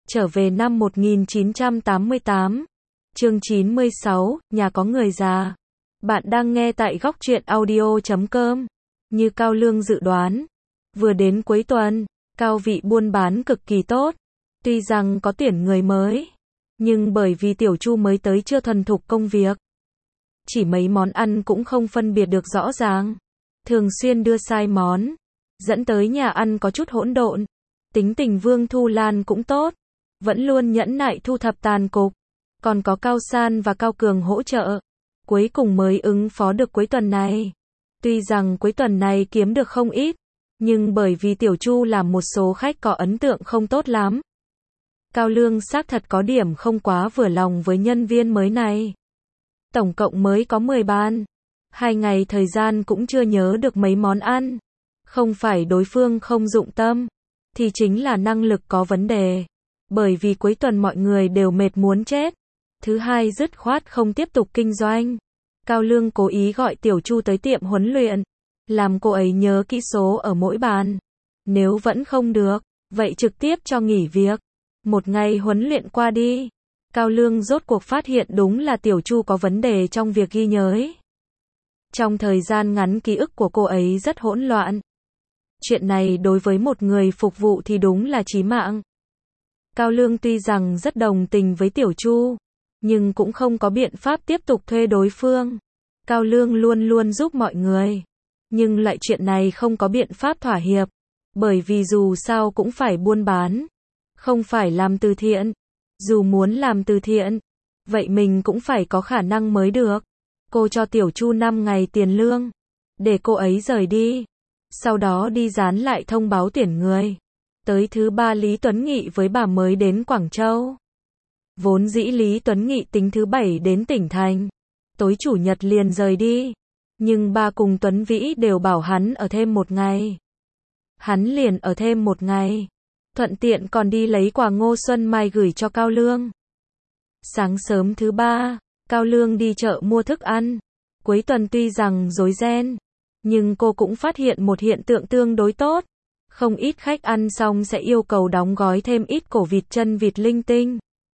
Trở về năm 1988. Chương 96, nhà có người già. Bạn đang nghe tại góc truyện audio.com. Như Cao Lương dự đoán, vừa đến cuối tuần, Cao vị buôn bán cực kỳ tốt. Tuy rằng có tuyển người mới, nhưng bởi vì Tiểu Chu mới tới chưa thuần thục công việc, chỉ mấy món ăn cũng không phân biệt được rõ ràng, thường xuyên đưa sai món, dẫn tới nhà ăn có chút hỗn độn. Tính tình Vương Thu Lan cũng tốt, vẫn luôn nhẫn nại thu thập tàn cục, còn có Cao San và Cao Cường hỗ trợ, cuối cùng mới ứng phó được cuối tuần này. Tuy rằng cuối tuần này kiếm được không ít, nhưng bởi vì Tiểu Chu làm một số khách có ấn tượng không tốt lắm. Cao Lương xác thật có điểm không quá vừa lòng với nhân viên mới này. Tổng cộng mới có 10 bàn, 2 ngày thời gian cũng chưa nhớ được mấy món ăn. Không phải đối phương không dụng tâm, thì chính là năng lực có vấn đề. Bởi vì cuối tuần mọi người đều mệt muốn chết. Thứ hai dứt khoát không tiếp tục kinh doanh. Cao Lương cố ý gọi Tiểu Chu tới tiệm huấn luyện, làm cô ấy nhớ kỹ số ở mỗi bàn. Nếu vẫn không được, vậy trực tiếp cho nghỉ việc. Một ngày huấn luyện qua đi, Cao Lương rốt cuộc phát hiện đúng là Tiểu Chu có vấn đề trong việc ghi nhớ. Trong thời gian ngắn ký ức của cô ấy rất hỗn loạn. Chuyện này đối với một người phục vụ thì đúng là chí mạng. Cao Lương tuy rằng rất đồng tình với Tiểu Chu, nhưng cũng không có biện pháp tiếp tục thuê đối phương. Cao Lương luôn luôn giúp mọi người, nhưng lại chuyện này không có biện pháp thỏa hiệp, bởi vì dù sao cũng phải buôn bán, không phải làm từ thiện. Dù muốn làm từ thiện, vậy mình cũng phải có khả năng mới được. Cô cho Tiểu Chu 5 ngày tiền lương, để cô ấy rời đi. Sau đó đi dán lại thông báo tuyển người. Tới thứ 3 Lý Tuấn Nghị với bà mới đến Quảng Châu. Vốn dĩ Lý Tuấn Nghị tính thứ 7 đến tỉnh thành, tối chủ nhật liền rời đi. Nhưng bà cùng Tuấn Vĩ đều bảo hắn ở thêm 1 ngày. Hắn liền ở thêm 1 ngày. Thuận tiện còn đi lấy quà Ngô Xuân Mai gửi cho Cao Lương. Sáng sớm thứ 3, Cao Lương đi chợ mua thức ăn. Cuối tuần tuy rằng rối ren, nhưng cô cũng phát hiện một hiện tượng tương đối tốt. Không ít khách ăn xong sẽ yêu cầu đóng gói thêm ít cổ vịt chân vịt linh tinh.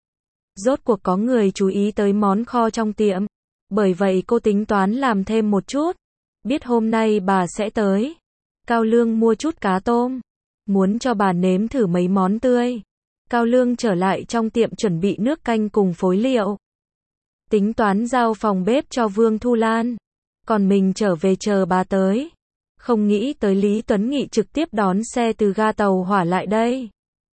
Rốt cuộc có người chú ý tới món kho trong tiệm. Bởi vậy cô tính toán làm thêm một chút. Biết hôm nay bà sẽ tới, Cao Lương mua chút cá tôm, muốn cho bà nếm thử mấy món tươi. Cao Lương trở lại trong tiệm chuẩn bị nước canh cùng phối liệu. Tính toán giao phòng bếp cho Vương Thu Lan, còn mình trở về chờ bà tới. Không nghĩ tới Lý Tuấn Nghị trực tiếp đón xe từ ga tàu hỏa lại đây.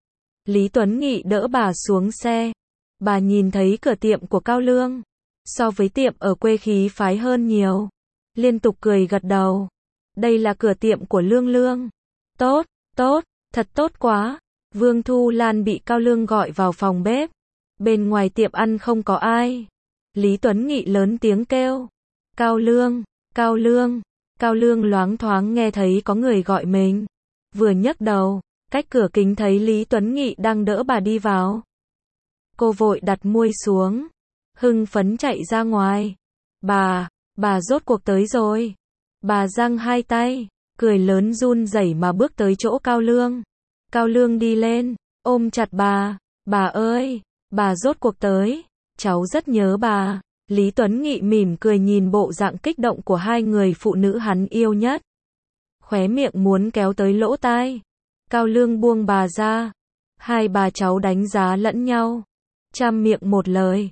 Lý Tuấn Nghị đỡ bà xuống xe. Bà nhìn thấy cửa tiệm của Cao Lương, so với tiệm ở quê khí phái hơn nhiều. Liên tục cười gật đầu. Đây là cửa tiệm của Lương Lương. Tốt, tốt, thật tốt quá. Vương Thu Lan bị Cao Lương gọi vào phòng bếp. Bên ngoài tiệm ăn không có ai. Lý Tuấn Nghị lớn tiếng kêu. Cao Lương, Cao Lương. Cao Lương loáng thoáng nghe thấy có người gọi mình. Vừa nhấc đầu, cách cửa kính thấy Lý Tuấn Nghị đang đỡ bà đi vào. Cô vội đặt muôi xuống, hưng phấn chạy ra ngoài. Bà rốt cuộc tới rồi. Bà giang hai tay, cười lớn run rẩy mà bước tới chỗ Cao Lương. Cao Lương đi lên, ôm chặt bà ơi, bà rốt cuộc tới, cháu rất nhớ bà. Lý Tuấn Nghị mỉm cười nhìn bộ dạng kích động của hai người phụ nữ hắn yêu nhất. Khóe miệng muốn kéo tới lỗ tai. Cao Lương buông bà ra. Hai bà cháu đánh giá lẫn nhau. Chăm miệng một lời.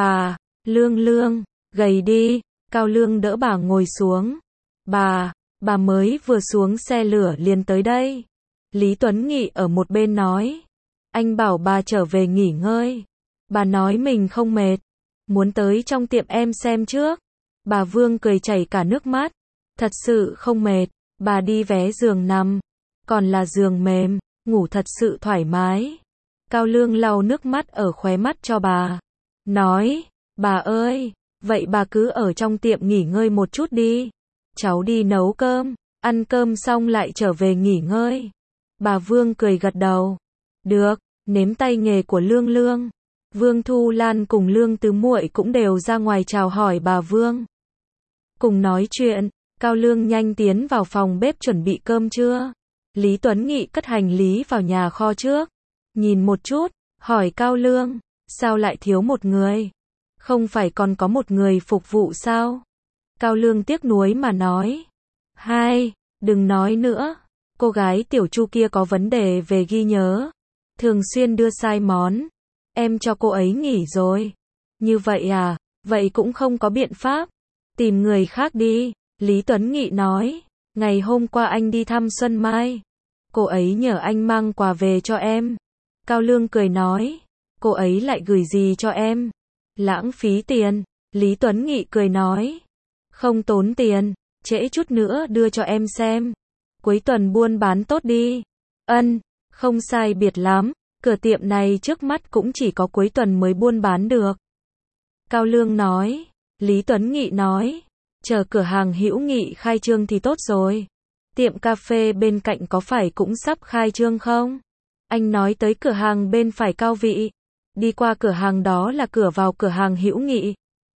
Lương, gầy đi. Cao Lương đỡ bà ngồi xuống. Bà mới vừa xuống xe lửa liền tới đây. Lý Tuấn Nghị ở một bên nói. Anh bảo bà trở về nghỉ ngơi. Bà nói mình không mệt, muốn tới trong tiệm em xem trước. Bà Vương cười chảy cả nước mắt. Thật sự không mệt, bà đi vé giường nằm, còn là giường mềm, ngủ thật sự thoải mái. Cao Lương lau nước mắt ở khóe mắt cho bà. Nói, bà ơi, vậy bà cứ ở trong tiệm nghỉ ngơi một chút đi. Cháu đi nấu cơm, ăn cơm xong lại trở về nghỉ ngơi. Bà Vương cười gật đầu. Được, nếm tay nghề của Lương Lương. Vương Thu Lan cùng Lương Tứ muội cũng đều ra ngoài chào hỏi bà Vương. Cùng nói chuyện, Cao Lương nhanh tiến vào phòng bếp chuẩn bị cơm trưa. Lý Tuấn Nghị cất hành lý vào nhà kho trước. Nhìn một chút, Hỏi Cao Lương, sao lại thiếu một người? Không phải còn có một người phục vụ sao? Cao Lương tiếc nuối mà nói. Hai, đừng nói nữa. Cô gái tiểu Chu kia có vấn đề về ghi nhớ. Thường xuyên đưa sai món. Em cho cô ấy nghỉ rồi. Như vậy à? Vậy cũng không có biện pháp. Tìm người khác đi. Lý Tuấn Nghị nói. Ngày hôm qua anh đi thăm Xuân Mai. Cô ấy nhờ anh mang quà về cho em. Cao Lương cười nói. Cô ấy lại gửi gì cho em? Lãng phí tiền. Lý Tuấn Nghị cười nói. Không tốn tiền. Trễ chút nữa đưa cho em xem. Cuối tuần buôn bán tốt đi. Không sai biệt lắm. Cửa tiệm này trước mắt cũng chỉ có cuối tuần mới buôn bán được. Cao Lương nói. Lý Tuấn Nghị nói. Chờ cửa hàng Hữu Nghị khai trương thì tốt rồi. Tiệm cà phê bên cạnh có phải cũng sắp khai trương không? Anh nói tới cửa hàng bên phải Cao Vị. Đi qua cửa hàng đó là cửa vào cửa hàng Hữu Nghị.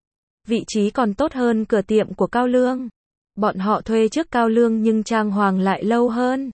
Vị trí còn tốt hơn cửa tiệm của Cao Lương. Bọn họ thuê trước Cao Lương nhưng trang hoàng lại lâu hơn.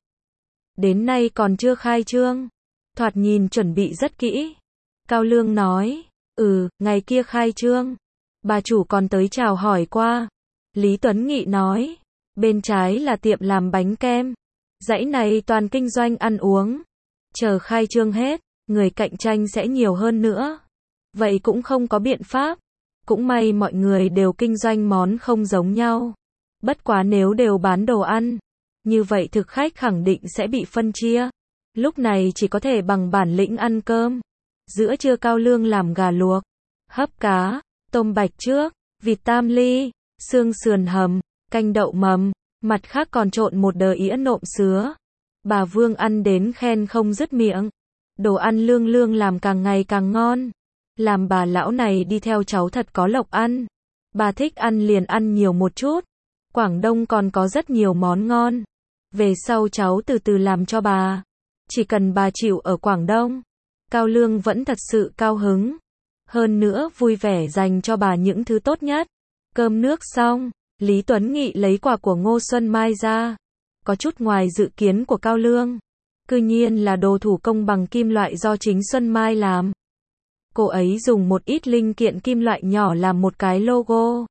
Đến nay còn chưa khai trương. Thoạt nhìn chuẩn bị rất kỹ. Cao Lương nói. Ngày kia khai trương. Bà chủ còn tới chào hỏi qua. Lý Tuấn Nghị nói. Bên trái là tiệm làm bánh kem. Dãy này toàn kinh doanh ăn uống. Chờ khai trương hết, người cạnh tranh sẽ nhiều hơn nữa. Vậy cũng không có biện pháp. Cũng may mọi người đều kinh doanh món không giống nhau. Bất quá nếu đều bán đồ ăn, như vậy thực khách khẳng định sẽ bị phân chia. Lúc này chỉ có thể bằng bản lĩnh ăn cơm. Giữa trưa Cao Lương làm gà luộc, hấp cá, tôm bạch trước, vịt tam ly, xương sườn hầm, canh đậu mầm, mặt khác còn trộn một đờ ĩa nộm sứa. Bà Vương ăn đến khen không dứt miệng. Đồ ăn Lương Lương làm càng ngày càng ngon. Làm bà lão này đi theo cháu thật có lộc ăn. Bà thích ăn liền ăn nhiều một chút. Quảng Đông còn có rất nhiều món ngon. Về sau cháu từ từ làm cho bà. Chỉ cần bà chịu ở Quảng Đông. Cao Lương vẫn thật sự cao hứng. Hơn nữa vui vẻ dành cho bà những thứ tốt nhất. Cơm nước xong, Lý Tuấn Nghị lấy quà của Ngô Xuân Mai ra. Có chút ngoài dự kiến của Cao Lương. Cư nhiên là đồ thủ công bằng kim loại do chính Xuân Mai làm. Cô ấy dùng một ít linh kiện kim loại nhỏ làm một cái logo.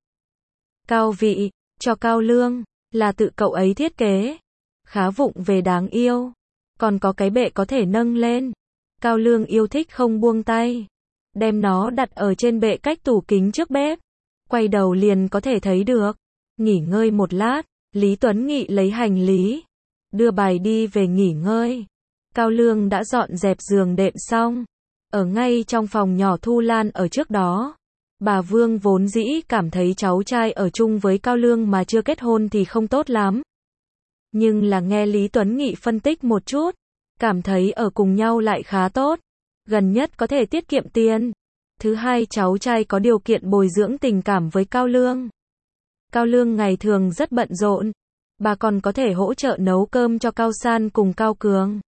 Cao Vị, cho Cao Lương, là tự cậu ấy thiết kế. Khá vụng về đáng yêu. Còn có cái bệ có thể nâng lên. Cao Lương yêu thích không buông tay. Đem nó đặt ở trên bệ cách tủ kính trước bếp. Quay đầu liền có thể thấy được. Nghỉ ngơi một lát, Lý Tuấn Nghị lấy hành lý. Đưa bài đi về nghỉ ngơi. Cao Lương đã dọn dẹp giường đệm xong. Ở ngay trong phòng nhỏ Thu Lan ở trước đó. Bà Vương vốn dĩ cảm thấy cháu trai ở chung với Cao Lương mà chưa kết hôn thì không tốt lắm. Nhưng là nghe Lý Tuấn Nghị phân tích một chút. Cảm thấy ở cùng nhau lại khá tốt. Gần nhất có thể tiết kiệm tiền. Thứ hai cháu trai có điều kiện bồi dưỡng tình cảm với Cao Lương. Cao Lương ngày thường rất bận rộn. Bà còn có thể hỗ trợ nấu cơm cho Cao San cùng Cao Cường.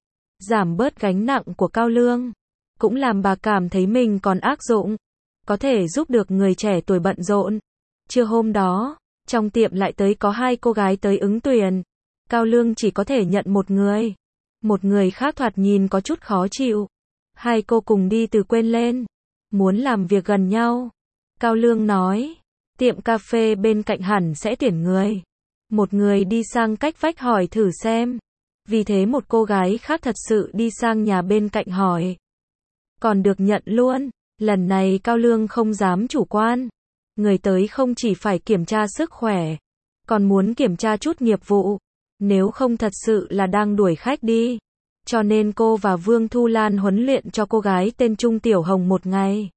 Giảm bớt gánh nặng của Cao Lương. Cũng làm bà cảm thấy mình còn ác dụng. Có thể giúp được người trẻ tuổi bận rộn. Trưa hôm đó, trong tiệm lại tới có 2 cô gái tới ứng tuyển. Cao Lương chỉ có thể nhận một người. Một người khác thoạt nhìn có chút khó chịu. 2 cô cùng đi từ quên lên. Muốn làm việc gần nhau. Cao Lương nói. Tiệm cà phê bên cạnh hẳn sẽ tuyển người. Một người đi sang cách vách hỏi thử xem. Vì thế một cô gái khác thật sự đi sang nhà bên cạnh hỏi. Còn được nhận luôn. Lần này Cao Lương không dám chủ quan. Người tới không chỉ phải kiểm tra sức khỏe. Còn muốn kiểm tra chút nghiệp vụ. Nếu không thật sự là đang đuổi khách đi. Cho nên cô và Vương Thu Lan huấn luyện cho cô gái tên Trung Tiểu Hồng một ngày.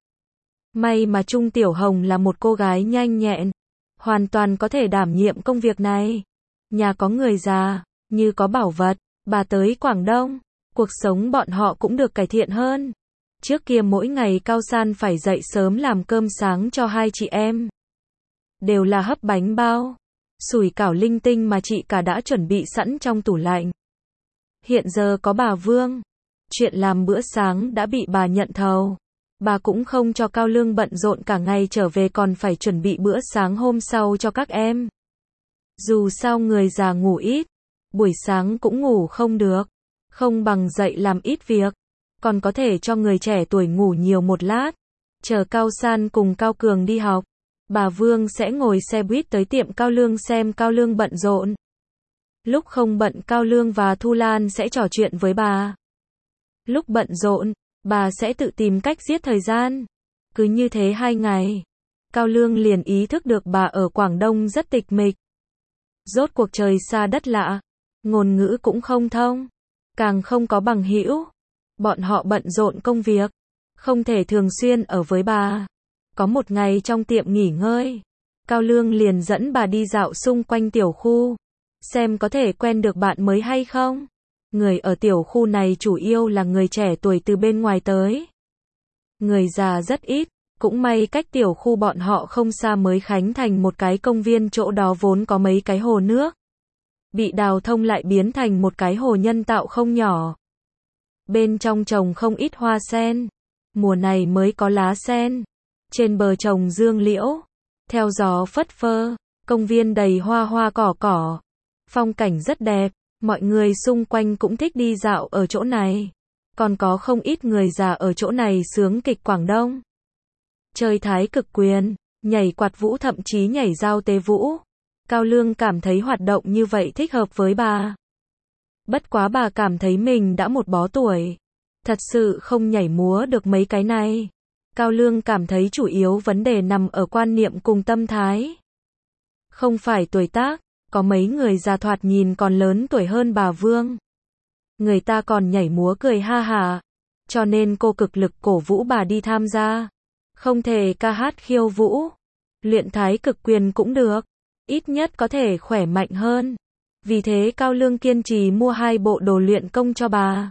May mà Trung Tiểu Hồng là một cô gái nhanh nhẹn. Hoàn toàn có thể đảm nhiệm công việc này. Nhà có người già, như có bảo vật. Bà tới Quảng Đông. Cuộc sống bọn họ cũng được cải thiện hơn. Trước kia mỗi ngày Cao San phải dậy sớm làm cơm sáng cho 2 chị em. Đều là hấp bánh bao. Sủi cảo linh tinh mà chị cả đã chuẩn bị sẵn trong tủ lạnh. Hiện giờ có bà Vương. Chuyện làm bữa sáng đã bị bà nhận thầu. Bà cũng không cho Cao Lương bận rộn cả ngày trở về còn phải chuẩn bị bữa sáng hôm sau cho các em. Dù sao người già ngủ ít. Buổi sáng cũng ngủ không được. Không bằng dậy làm ít việc. còn có thể cho người trẻ tuổi ngủ nhiều một lát. Chờ Cao San cùng Cao Cường đi học, bà Vương sẽ ngồi xe buýt tới tiệm Cao Lương xem Cao Lương bận rộn. Lúc không bận Cao Lương và Thu Lan sẽ trò chuyện với bà. Lúc bận rộn, bà sẽ tự tìm cách giết thời gian. Cứ như thế 2 ngày, Cao Lương liền ý thức được bà ở Quảng Đông rất tịch mịch. Rốt cuộc trời xa đất lạ, ngôn ngữ cũng không thông, càng không có bằng hữu. Bọn họ bận rộn công việc, không thể thường xuyên ở với bà. Có một ngày trong tiệm nghỉ ngơi, Cao Lương liền dẫn bà đi dạo xung quanh tiểu khu, xem có thể quen được bạn mới hay không. Người ở tiểu khu này chủ yếu là người trẻ tuổi từ bên ngoài tới. Người già rất ít, cũng may cách tiểu khu bọn họ không xa mới khánh thành một cái công viên, chỗ đó vốn có mấy cái hồ nước. Bị đào thông lại biến thành một cái hồ nhân tạo không nhỏ. Bên trong trồng không ít hoa sen, mùa này mới có lá sen. Trên bờ trồng dương liễu, theo gió phất phơ, công viên đầy hoa hoa cỏ cỏ. Phong cảnh rất đẹp, mọi người xung quanh cũng thích đi dạo ở chỗ này. Còn có không ít người già ở chỗ này sướng kịch Quảng Đông. Chơi thái cực quyền, nhảy quạt vũ, thậm chí nhảy giao tế vũ. Cao Lương cảm thấy hoạt động như vậy thích hợp với bà. Bất quá bà cảm thấy mình đã một bó tuổi, thật sự không nhảy múa được mấy cái này. Cao Lương cảm thấy chủ yếu vấn đề nằm ở quan niệm cùng tâm thái. Không phải tuổi tác, có mấy người già thoạt nhìn còn lớn tuổi hơn bà Vương. Người ta còn nhảy múa cười ha hả, cho nên cô cực lực cổ vũ bà đi tham gia. Không thể ca hát khiêu vũ, luyện thái cực quyền cũng được, ít nhất có thể khỏe mạnh hơn. Vì thế Cao Lương kiên trì mua 2 bộ đồ luyện công cho bà,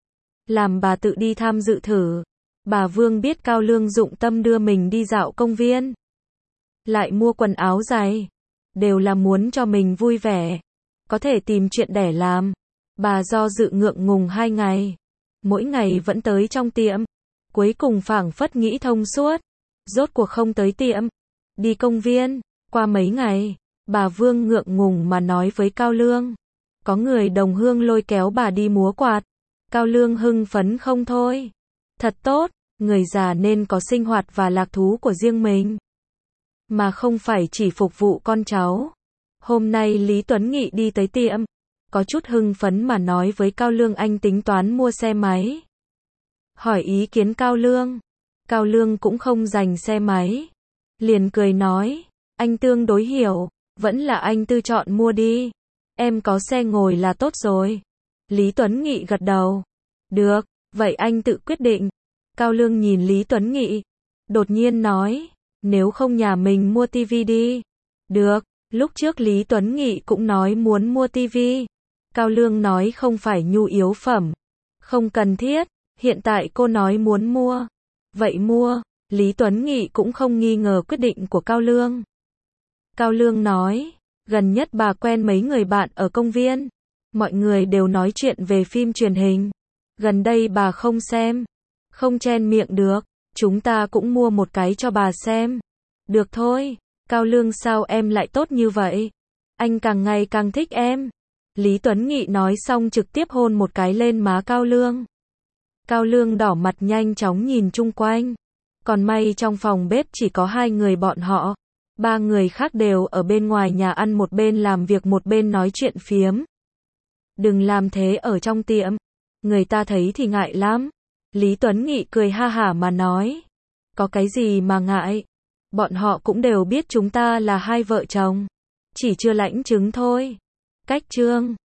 làm bà tự đi tham dự thử. Bà Vương biết Cao Lương dụng tâm đưa mình đi dạo công viên, lại mua quần áo giày, đều là muốn cho mình vui vẻ, có thể tìm chuyện để làm. Bà do dự ngượng ngùng 2 ngày, mỗi ngày vẫn tới trong tiệm. Cuối cùng phảng phất nghĩ thông suốt, rốt cuộc không tới tiệm, đi công viên. Qua mấy ngày, bà Vương ngượng ngùng mà nói với Cao Lương, có người đồng hương lôi kéo bà đi múa quạt. Cao Lương hưng phấn không thôi. Thật tốt, người già nên có sinh hoạt và lạc thú của riêng mình, mà không phải chỉ phục vụ con cháu. Hôm nay Lý Tuấn Nghị đi tới tiệm, có chút hưng phấn mà nói với Cao Lương anh tính toán mua xe máy. Hỏi ý kiến Cao Lương. Cao Lương cũng không giành xe máy, liền cười nói, anh tương đối hiểu, vẫn là anh tự chọn mua đi. Em có xe ngồi là tốt rồi. Lý Tuấn Nghị gật đầu. Được, vậy anh tự quyết định. Cao Lương nhìn Lý Tuấn Nghị, đột nhiên nói, nếu không nhà mình mua tivi đi. Được, lúc trước Lý Tuấn Nghị cũng nói muốn mua tivi. Cao Lương nói không phải nhu yếu phẩm, không cần thiết. Hiện tại cô nói muốn mua, vậy mua. Lý Tuấn Nghị cũng không nghi ngờ quyết định của Cao Lương. Cao Lương nói, gần nhất bà quen mấy người bạn ở công viên, mọi người đều nói chuyện về phim truyền hình. Gần đây bà không xem, không chen miệng được, chúng ta cũng mua một cái cho bà xem. Được thôi. Cao Lương, sao em lại tốt như vậy? Anh càng ngày càng thích em. Lý Tuấn Nghị nói xong trực tiếp hôn một cái lên má Cao Lương. Cao Lương đỏ mặt nhanh chóng nhìn chung quanh. Còn may trong phòng bếp chỉ có 2 người bọn họ. 3 người khác đều ở bên ngoài nhà ăn, một bên làm việc một bên nói chuyện phiếm. Đừng làm thế ở trong tiệm, người ta thấy thì ngại lắm. Lý Tuấn Nghị cười ha hả mà nói, có cái gì mà ngại, bọn họ cũng đều biết chúng ta là 2 vợ chồng, chỉ chưa lãnh chứng thôi. Cách chương